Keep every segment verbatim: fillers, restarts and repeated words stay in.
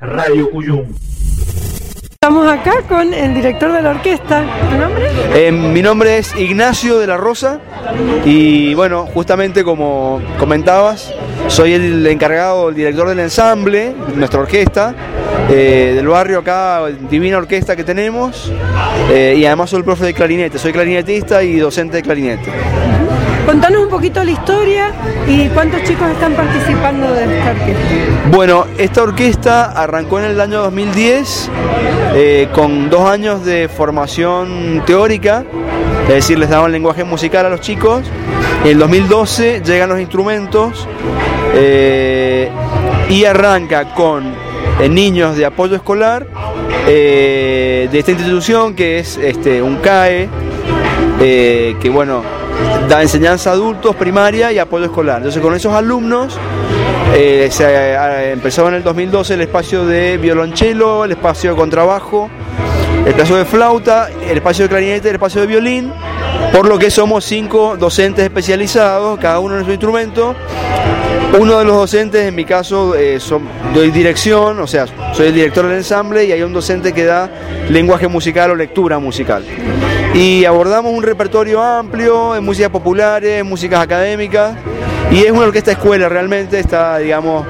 Radio Cuyum. Estamos acá con el director de la orquesta. ¿Tu nombre? Eh, mi nombre es Ignacio de la Rosa y bueno, justamente como comentabas, soy el encargado, el director del ensamble, nuestra orquesta, eh, del barrio acá, divina orquesta que tenemos, eh, y además soy el profe de clarinete, soy clarinetista y docente de clarinete. Contanos un poquito la historia y cuántos chicos están participando de esta orquesta. Bueno, esta orquesta arrancó en el año dos mil diez eh, con dos años de formación teórica, es decir, les daban lenguaje musical a los chicos. En el dos mil doce llegan los instrumentos eh, y arranca con eh, niños de apoyo escolar eh, de esta institución que es este, un C A E, eh, que bueno, da enseñanza a adultos, primaria y apoyo escolar. Entonces con esos alumnos eh, se eh, empezó en el dos mil doce el espacio de violonchelo, el espacio de contrabajo, el espacio de flauta, el espacio de clarinete, el espacio de violín, por lo que somos cinco docentes especializados, cada uno en su instrumento. Uno de los docentes, en mi caso, eh, son, doy dirección, o sea, soy el director del ensamble y hay un docente que da lenguaje musical o lectura musical. Y abordamos un repertorio amplio en músicas populares, músicas académicas, y es una orquesta escuela realmente. Está, digamos,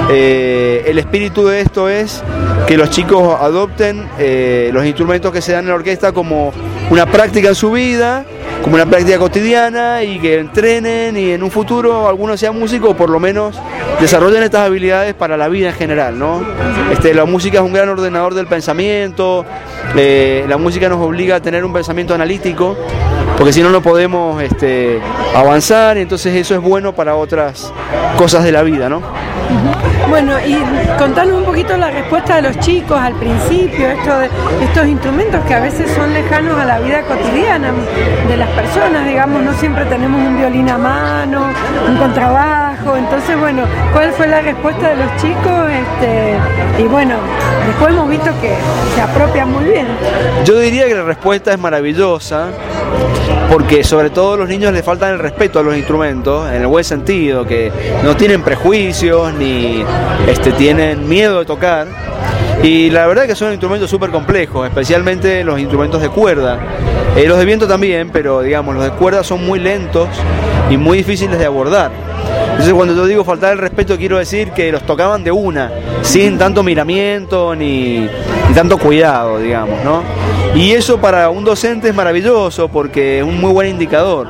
eh, el espíritu de esto es que los chicos adopten eh, los instrumentos que se dan en la orquesta como una práctica en su vida, como una práctica cotidiana, y que entrenen y en un futuro algunos sean músicos o por lo menos desarrollen estas habilidades para la vida en general, ¿no? Este, la música es un gran ordenador del pensamiento, eh, la música nos obliga a tener un pensamiento analítico, porque si no no podemos este, avanzar, y entonces eso es bueno para otras cosas de la vida, ¿no? Bueno, y contanos un poquito la respuesta de los chicos al principio, esto de estos instrumentos que a veces son lejanos a la vida cotidiana de las personas, digamos, no siempre tenemos un violín a mano, un contrabajo, entonces bueno, ¿cuál fue la respuesta de los chicos? Este, y bueno, después hemos visto que se apropian muy bien. Yo diría que la respuesta es maravillosa, porque sobre todo a los niños les faltan el respeto a los instrumentos, en el buen sentido, que no tienen prejuicios ni este, tienen miedo de tocar, y la verdad que son instrumentos súper complejos, especialmente los instrumentos de cuerda, eh, los de viento también, pero digamos los de cuerda son muy lentos y muy difíciles de abordar. Entonces cuando yo digo faltar el respeto quiero decir que los tocaban de una, sin tanto miramiento ni, ni tanto cuidado, digamos, ¿no? Y eso para un docente es maravilloso porque es un muy buen indicador.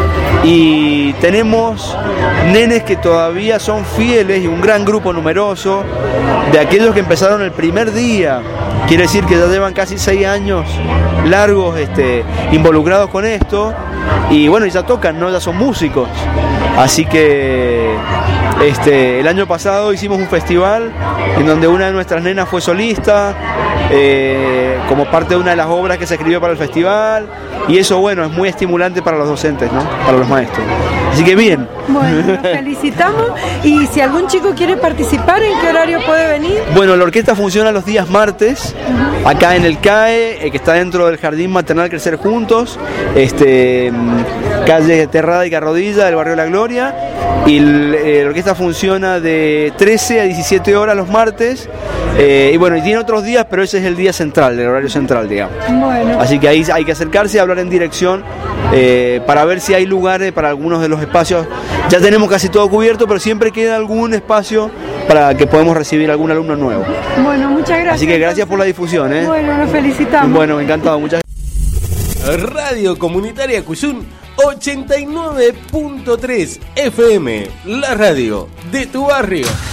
Y tenemos nenes que todavía son fieles y un gran grupo numeroso de aquellos que empezaron el primer día. Quiere decir que ya llevan casi seis años largos este, involucrados con esto. Y bueno, ya tocan, ¿no? Ya son músicos. Así que este, el año pasado hicimos un festival en donde una de nuestras nenas fue solista, eh, como parte de una de las obras que se escribió para el festival, y eso bueno, es muy estimulante para los docentes, ¿no? Para los maestros. Así que bien. Bueno, nos felicitamos. Y si algún chico quiere participar, ¿en qué horario puede venir? Bueno, la orquesta funciona los días martes, uh-huh. acá en el C A E, eh, que está dentro del Jardín Maternal Crecer Juntos, este, calle Terrada y Carrodilla del barrio La Gloria, y el, eh, la orquesta funciona de trece a diecisiete horas los martes, eh, y bueno, y tiene otros días, pero ese es el día central, el horario central, digamos. Bueno. Así que ahí hay que acercarse y hablar en dirección eh, para ver si hay lugares para algunos de los espacios. Ya tenemos casi todo cubierto, pero siempre queda algún espacio para que podamos recibir algún alumno nuevo. Bueno, muchas gracias. Así que gracias por la difusión, ¿eh? Bueno, nos felicitamos. Bueno, encantado, muchas gracias. Radio Comunitaria Cuyum ochenta y nueve punto tres F M, la radio de tu barrio.